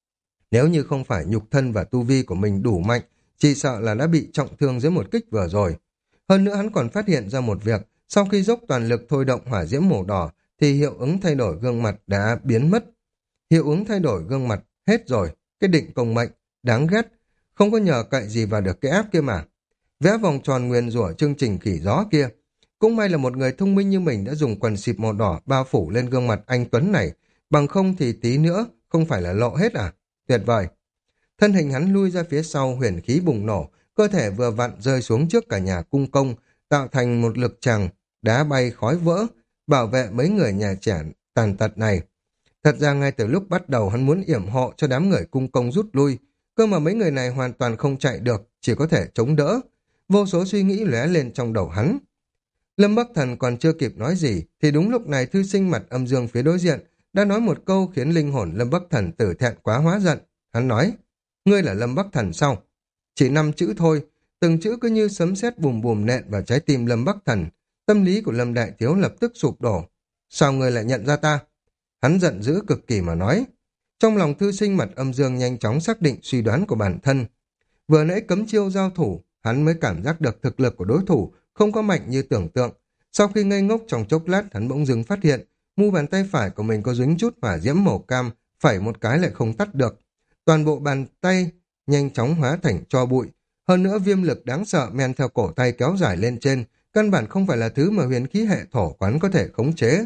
Nếu như không phải nhục thân và tu vi của mình đủ mạnh, chỉ sợ là đã bị trọng thương dưới một kích vừa rồi. Hơn nữa hắn còn phát hiện ra một việc, sau khi dốc toàn lực thôi động hỏa diễm màu đỏ, thì hiệu ứng thay đổi gương mặt đã biến mất. Hiệu ứng thay đổi gương mặt hết rồi, cái định công mệnh, đáng ghét, không có nhờ cậy gì vào được cái áp kia mà. Vẽ vòng tròn nguyền rủa chương trình khỉ gió kia. Cũng may là một người thông minh như mình đã dùng quần xịp màu đỏ bao phủ lên gương mặt anh Tuấn này, bằng không thì tí nữa, không phải là lộ hết à? Tuyệt vời! Thân hình hắn lui ra phía sau, huyền khí bùng nổ, cơ thể vừa vặn rơi xuống trước cả nhà cung công, tạo thành một lực tràng, đá bay khói vỡ, bảo vệ mấy người nhà trẻ tàn tật này. Thật ra ngay từ lúc bắt đầu hắn muốn yểm hộ cho đám người cung công rút lui, cơ mà mấy người này hoàn toàn không chạy được, chỉ có thể chống đỡ. Vô số suy nghĩ lóe lên trong đầu hắn. Lâm Bắc Thần còn chưa kịp nói gì, thì đúng lúc này thư sinh mặt âm dương phía đối diện đã nói một câu khiến linh hồn Lâm Bắc Thần tử thẹn quá hóa giận. Hắn nói, ngươi là Lâm Bắc Thần sao? Chỉ năm chữ thôi, từng chữ cứ như sấm sét bùm bùm nện vào trái tim Lâm Bắc Thần. Tâm lý của Lâm Đại Thiếu lập tức sụp đổ. Sao ngươi lại nhận ra ta? Hắn giận dữ cực kỳ mà nói. Trong lòng thư sinh mặt âm dương nhanh chóng xác định suy đoán của bản thân. Vừa nãy cấm chiêu giao thủ, hắn mới cảm giác được thực lực của đối thủ không có mạnh như tưởng tượng. Sau khi ngây ngốc trong chốc lát, hắn bỗng dưng phát hiện mu bàn tay phải của mình có dính chút hỏa diễm màu cam, phẩy một cái lại không tắt được. Toàn bộ bàn tay nhanh chóng hóa thành tro bụi. Hơn nữa viêm lực đáng sợ men theo cổ tay kéo dài lên trên, căn bản không phải là thứ mà huyền khí hệ thổ quán có thể khống chế.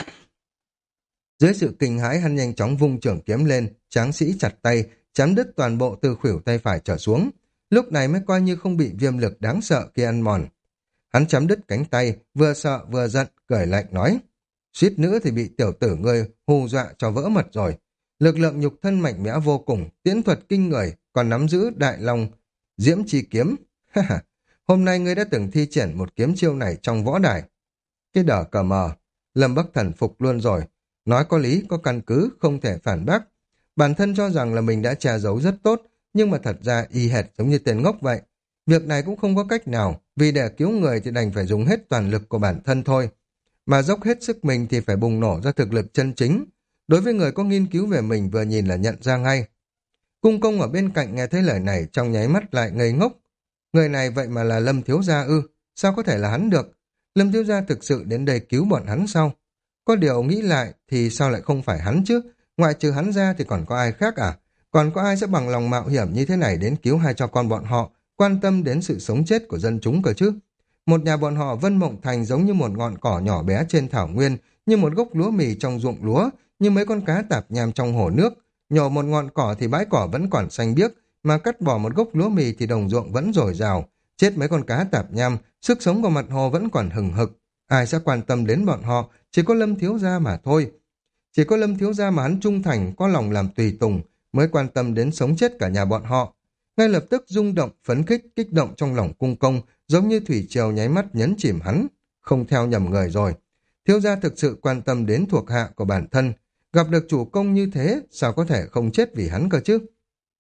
Dưới sự kinh hãi, hắn nhanh chóng vung trường kiếm lên, tráng sĩ chặt tay, chém đứt toàn bộ từ khuỷu tay phải trở xuống. Lúc này mới coi như không bị viêm lực đáng sợ kia ăn mòn. Hắn chém đứt cánh tay, vừa sợ vừa giận, cười lạnh nói. Suýt nữa thì bị tiểu tử ngươi hù dọa cho vỡ mật rồi. Lực lượng nhục thân mạnh mẽ vô cùng, tiễn thuật kinh người, còn nắm giữ đại long, diễm chi kiếm. Hôm nay ngươi đã từng thi triển một kiếm chiêu này trong võ đài. Cái đờ cờ mờ, Lâm Bắc Thần phục luôn rồi. Nói có lý, có căn cứ, không thể phản bác. Bản thân cho rằng là mình đã che giấu rất tốt, nhưng mà thật ra y hệt giống như tên ngốc vậy. Việc này cũng không có cách nào, vì để cứu người thì đành phải dùng hết toàn lực của bản thân thôi. Mà dốc hết sức mình thì phải bùng nổ ra thực lực chân chính. Đối với người có nghiên cứu về mình vừa nhìn là nhận ra ngay. Cung công ở bên cạnh nghe thấy lời này trong nháy mắt lại ngây ngốc. Người này vậy mà là Lâm Thiếu Gia ư, sao có thể là hắn được? Lâm Thiếu Gia thực sự đến đây cứu bọn hắn sao? Có điều nghĩ lại thì sao lại không phải hắn chứ? Ngoại trừ hắn ra thì còn có ai khác à? Còn có ai sẽ bằng lòng mạo hiểm như thế này đến cứu hai cho con bọn họ, quan tâm đến sự sống chết của dân chúng cơ chứ? Một nhà bọn họ Vân Mộng Thành giống như một ngọn cỏ nhỏ bé trên thảo nguyên, như một gốc lúa mì trong ruộng lúa, như mấy con cá tạp nham trong hồ nước. Nhổ một ngọn cỏ thì bãi cỏ vẫn còn xanh biếc, mà cắt bỏ một gốc lúa mì thì đồng ruộng vẫn dồi dào. Chết mấy con cá tạp nham, sức sống của mặt hồ vẫn còn hừng hực. Ai sẽ quan tâm đến bọn họ? Chỉ có Lâm Thiếu Gia mà thôi. Chỉ có Lâm Thiếu Gia mà hắn trung thành, có lòng làm tùy tùng, mới quan tâm đến sống chết cả nhà bọn họ. Ngay lập tức rung động, phấn khích, kích động trong lòng cung công, giống như thủy triều nháy mắt nhấn chìm hắn. Không theo nhầm người rồi. Thiếu gia thực sự quan tâm đến thuộc hạ của bản thân, gặp được chủ công như thế, sao có thể không chết vì hắn cơ chứ?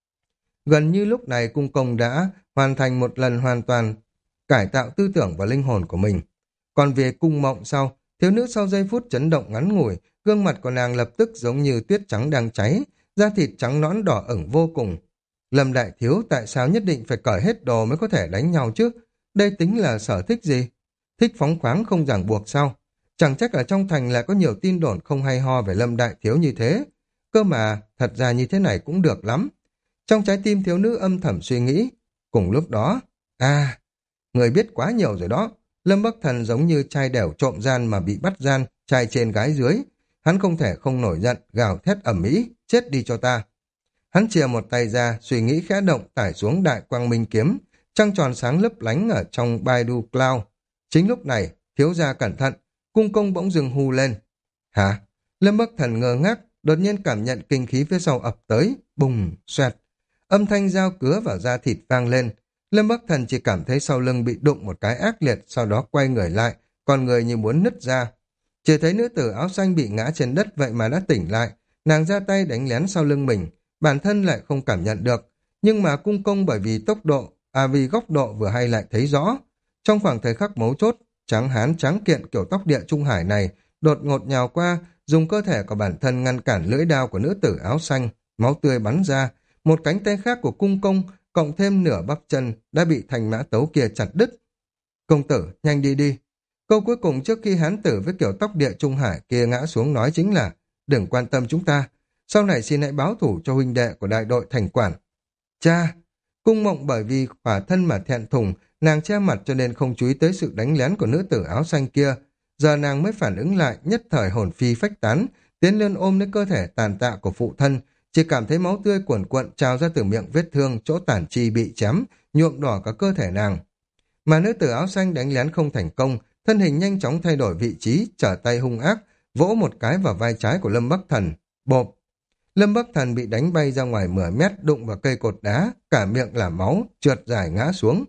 Gần như lúc này cung công đã hoàn thành một lần hoàn toàn cải tạo tư tưởng và linh hồn của mình. Còn về cung mộng sau, thiếu nữ sau giây phút chấn động ngắn ngủi, gương mặt của nàng lập tức giống như tuyết trắng đang cháy, da thịt trắng nõn đỏ ửng vô cùng. Lâm đại thiếu tại sao nhất định phải cởi hết đồ mới có thể đánh nhau chứ? Đây tính là sở thích gì? Thích phóng khoáng không ràng buộc sao? Chẳng trách ở trong thành lại có nhiều tin đồn không hay ho về Lâm đại thiếu như thế. Cơ mà, thật ra như thế này cũng được lắm. Trong trái tim thiếu nữ âm thầm suy nghĩ. Cùng lúc đó, à, người biết quá nhiều rồi đó. Lâm Bắc Thần giống như trai đẻo trộm gian mà bị bắt gian, trai trên gái dưới. Hắn không thể không nổi giận, gào thét ầm ĩ, chết đi cho ta. Hắn chìa một tay ra, suy nghĩ khẽ động tải xuống đại quang minh kiếm, trăng tròn sáng lấp lánh ở trong Baidu Cloud. Chính lúc này, thiếu gia cẩn thận, cung công bỗng dừng hù lên. Hả? Lâm Bắc Thần ngơ ngác, đột nhiên cảm nhận kinh khí phía sau ập tới, bùng, xoẹt. Âm thanh dao cứa vào da thịt vang lên. Lâm Bắc Thần chỉ cảm thấy sau lưng bị đụng một cái ác liệt, sau đó quay người lại, còn người như muốn nứt ra. Chỉ thấy nữ tử áo xanh bị ngã trên đất vậy mà đã tỉnh lại, nàng ra tay đánh lén sau lưng mình, bản thân lại không cảm nhận được, nhưng mà cung công bởi vì tốc độ, à vì góc độ vừa hay lại thấy rõ. Trong khoảng thời khắc mấu chốt, trắng hán trắng kiện kiểu tóc địa Trung Hải này đột ngột nhào qua, dùng cơ thể của bản thân ngăn cản lưỡi đao của nữ tử áo xanh, máu tươi bắn ra, một cánh tay khác của cung công cộng thêm nửa bắp chân đã bị thanh mã tấu kia chặt đứt. Công tử, nhanh đi đi. Câu cuối cùng trước khi hán tử với kiểu tóc địa Trung Hải kia ngã xuống nói chính là đừng quan tâm chúng ta, sau này xin hãy báo thủ cho huynh đệ của đại đội thành quản. Cha! Cung mộng bởi vì khỏa thân mà thẹn thùng, nàng che mặt cho nên không chú ý tới sự đánh lén của nữ tử áo xanh kia. Giờ nàng mới phản ứng lại, nhất thời hồn phi phách tán, tiến lên ôm lấy cơ thể tàn tạ của phụ thân, chỉ cảm thấy máu tươi cuồn cuộn trào ra từ miệng vết thương, chỗ tản chi bị chém, nhuộm đỏ cả cơ thể nàng. Mà nữ tử áo xanh đánh lén không thành công, thân hình nhanh chóng thay đổi vị trí, trở tay hung ác, vỗ một cái vào vai trái của Lâm Bắc Thần. Bộp! Lâm Bắc Thần bị đánh bay ra ngoài mười mét, đụng vào cây cột đá, cả miệng là máu, trượt dài ngã xuống.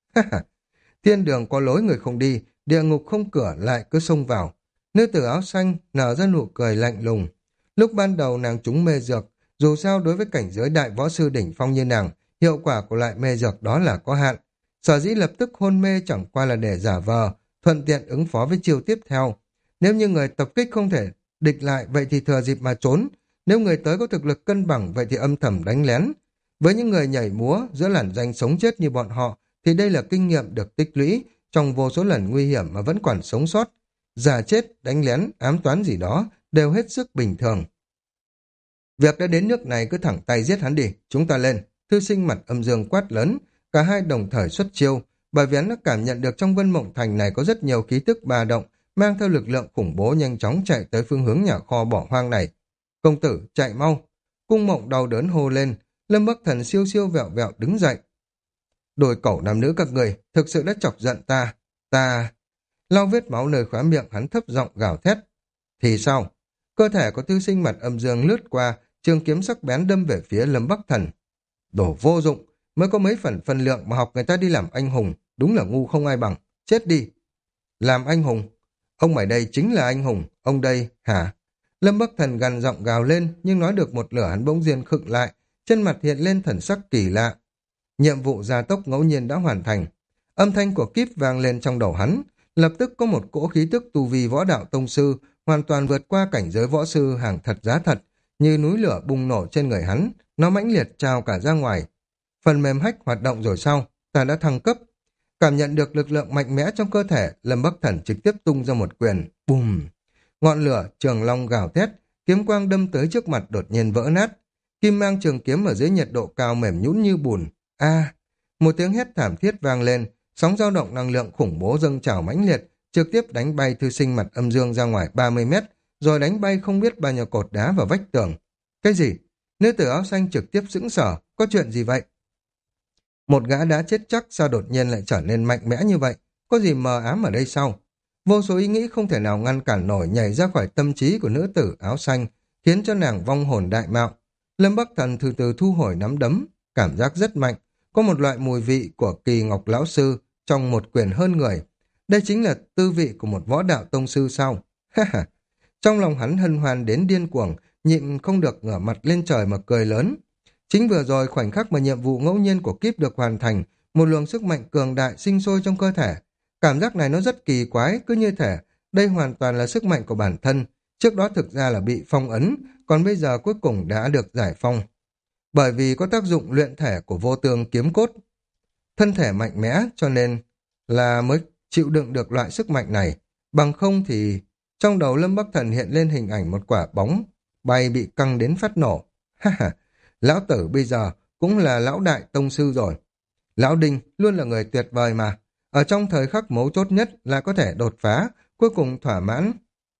Thiên đường có lối người không đi, địa ngục không cửa lại cứ xông vào. Nữ tử áo xanh nở ra nụ cười lạnh lùng. Lúc ban đầu nàng trúng mê dược, dù sao đối với cảnh giới đại võ sư đỉnh phong như nàng, hiệu quả của loại mê dược đó là có hạn. Sở dĩ lập tức hôn mê chẳng qua là để giả vờ, thuận tiện ứng phó với chiêu tiếp theo. Nếu như người tập kích không thể địch lại, vậy thì thừa dịp mà trốn. Nếu người tới có thực lực cân bằng, vậy thì âm thầm đánh lén. Với những người nhảy múa giữa làn danh sống chết như bọn họ, thì đây là kinh nghiệm được tích lũy trong vô số lần nguy hiểm mà vẫn còn sống sót. Giả chết, đánh lén, ám toán gì đó đều hết sức bình thường. Việc đã đến nước này cứ thẳng tay giết hắn đi, chúng ta lên. Thư sinh mặt âm dương quát lớn, cả hai đồng thời xuất chiêu, bởi vì hắn đã cảm nhận được trong Vân Mộng Thành này có rất nhiều khí tức ba động, mang theo lực lượng khủng bố nhanh chóng chạy tới phương hướng nhà kho bỏ hoang này. Công tử, chạy mau! Cung Mộng đau đớn hô lên, Lâm Bắc Thần siêu siêu vẹo vẹo đứng dậy. Đôi cẩu nam nữ các người, thực sự đã chọc giận ta, ta... Lau vết máu nơi khóe miệng hắn thấp giọng gào thét. Thì sao? Cơ thể của thư sinh mặt âm dương lướt qua, trường kiếm sắc bén đâm về phía Lâm Bắc Thần. Đồ vô dụng, mới có mấy phần phân lượng mà học người ta đi làm anh hùng, đúng là ngu không ai bằng, chết đi. Làm anh hùng? Ông mày đây chính là anh hùng, ông đây, hả? Lâm Bắc Thần gằn giọng gào lên, nhưng nói được một lửa hắn bỗng nhiên khựng lại, trên mặt hiện lên thần sắc kỳ lạ. Nhiệm vụ gia tốc ngẫu nhiên đã hoàn thành. Âm thanh của kíp vang lên trong đầu hắn, lập tức có một cỗ khí tức tu vi võ đạo tông sư, hoàn toàn vượt qua cảnh giới võ sư hàng thật giá thật, như núi lửa bùng nổ trên người hắn, nó mãnh liệt trào cả ra ngoài. Phần mềm hách hoạt động rồi sau, ta đã thăng cấp. Cảm nhận được lực lượng mạnh mẽ trong cơ thể, Lâm Bắc Thần trực tiếp tung ra một quyền, bùm. Ngọn lửa, trường long gào thét, kiếm quang đâm tới trước mặt đột nhiên vỡ nát. Kim mang trường kiếm ở dưới nhiệt độ cao mềm nhũn như bùn. A! Một tiếng hét thảm thiết vang lên, sóng dao động năng lượng khủng bố dâng trào mãnh liệt, trực tiếp đánh bay thư sinh mặt âm dương ra ngoài ba mươi mét, rồi đánh bay không biết bao nhiêu cột đá vào vách tường. Cái gì? Nữ tử áo xanh trực tiếp sững sờ, có chuyện gì vậy? Một gã đã chết chắc sao đột nhiên lại trở nên mạnh mẽ như vậy? Có gì mờ ám ở đây sau? Vô số ý nghĩ không thể nào ngăn cản nổi nhảy ra khỏi tâm trí của nữ tử áo xanh, khiến cho nàng vong hồn đại mạo. Lâm Bắc Thần từ từ thu hồi nắm đấm, cảm giác rất mạnh, có một loại mùi vị của Kỳ Ngọc lão sư trong một quyền hơn người. Đây chính là tư vị của một võ đạo tông sư sao? Ha ha. Trong lòng hắn hân hoan đến điên cuồng, nhịn không được ngửa mặt lên trời mà cười lớn. Chính vừa rồi khoảnh khắc mà nhiệm vụ ngẫu nhiên của kíp được hoàn thành, một luồng sức mạnh cường đại sinh sôi trong cơ thể. Cảm giác này nó rất kỳ quái, cứ như thể đây hoàn toàn là sức mạnh của bản thân, trước đó thực ra là bị phong ấn, còn bây giờ cuối cùng đã được giải phong. Bởi vì có tác dụng luyện thể của vô tương kiếm cốt, thân thể mạnh mẽ cho nên là mới chịu đựng được loại sức mạnh này. Bằng không thì trong đầu Lâm Bắc Thần hiện lên hình ảnh một quả bóng bay bị căng đến phát nổ. Ha ha, lão tử bây giờ cũng là lão đại tông sư rồi. Lão Đinh luôn là người tuyệt vời mà. Ở trong thời khắc mấu chốt nhất là có thể đột phá, cuối cùng thỏa mãn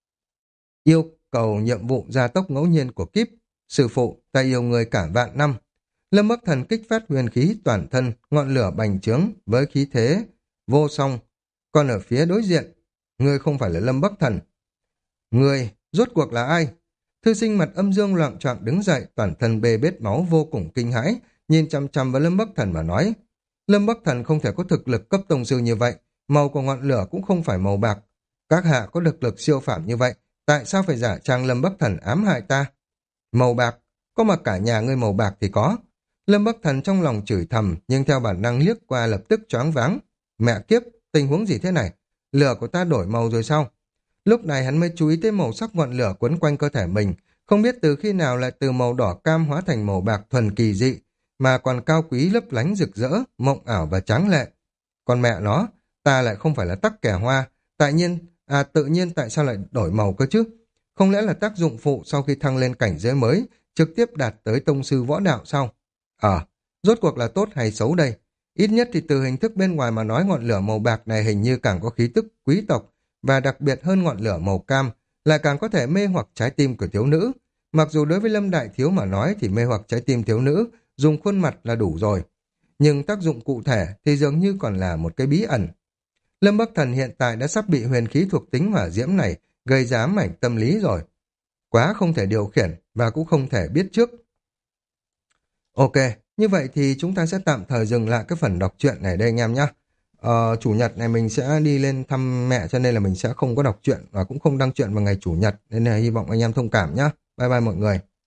yêu cầu nhiệm vụ gia tốc ngẫu nhiên của kíp. Sư phụ, ta yêu người cả vạn năm. Lâm Bắc Thần kích phát huyền khí toàn thân, ngọn lửa bành trướng với khí thế vô song. Còn ở phía đối diện, ngươi không phải là Lâm Bắc Thần. Ngươi, rốt cuộc là ai? Thư sinh mặt âm dương loạng choạng đứng dậy, toàn thân bê bết máu vô cùng kinh hãi, nhìn chăm chăm vào Lâm Bắc Thần mà nói. Lâm Bắc Thần không thể có thực lực cấp tông sư như vậy, màu của ngọn lửa cũng không phải màu bạc. Các hạ có thực lực siêu phàm như vậy, tại sao phải giả trang Lâm Bắc Thần ám hại ta? Màu bạc, có mà cả nhà ngươi màu bạc thì có. Lâm Bắc Thần trong lòng chửi thầm, nhưng theo bản năng liếc qua lập tức choáng váng. Mẹ kiếp, tình huống gì thế này? Lửa của ta đổi màu rồi sao? Lúc này hắn mới chú ý tới màu sắc ngọn lửa quấn quanh cơ thể mình, không biết từ khi nào lại từ màu đỏ cam hóa thành màu bạc thuần kỳ dị, mà còn cao quý lấp lánh rực rỡ, mộng ảo và tráng lệ. Còn mẹ nó, ta lại không phải là tắc kè hoa, tại nhiên, à tự nhiên tại sao lại đổi màu cơ chứ? Không lẽ là tác dụng phụ sau khi thăng lên cảnh giới mới, trực tiếp đạt tới tông sư võ đạo sao? Ờ, rốt cuộc là tốt hay xấu đây? Ít nhất thì từ hình thức bên ngoài mà nói ngọn lửa màu bạc này hình như càng có khí tức quý tộc, và đặc biệt hơn ngọn lửa màu cam, lại càng có thể mê hoặc trái tim của thiếu nữ. Mặc dù đối với Lâm Đại Thiếu mà nói thì mê hoặc trái tim thiếu nữ, dùng khuôn mặt là đủ rồi. Nhưng tác dụng cụ thể thì dường như còn là một cái bí ẩn. Lâm Bắc Thần hiện tại đã sắp bị huyền khí thuộc tính hỏa diễm này gây ra ám ảnh tâm lý rồi. Quá không thể điều khiển và cũng không thể biết trước. Ok, như vậy thì chúng ta sẽ tạm thời dừng lại cái phần đọc truyện này đây anh em nhé. Ờ, chủ nhật này mình sẽ đi lên thăm mẹ cho nên là mình sẽ không có đọc truyện và cũng không đăng truyện vào ngày chủ nhật, nên là hy vọng anh em thông cảm nhé. Bye bye mọi người.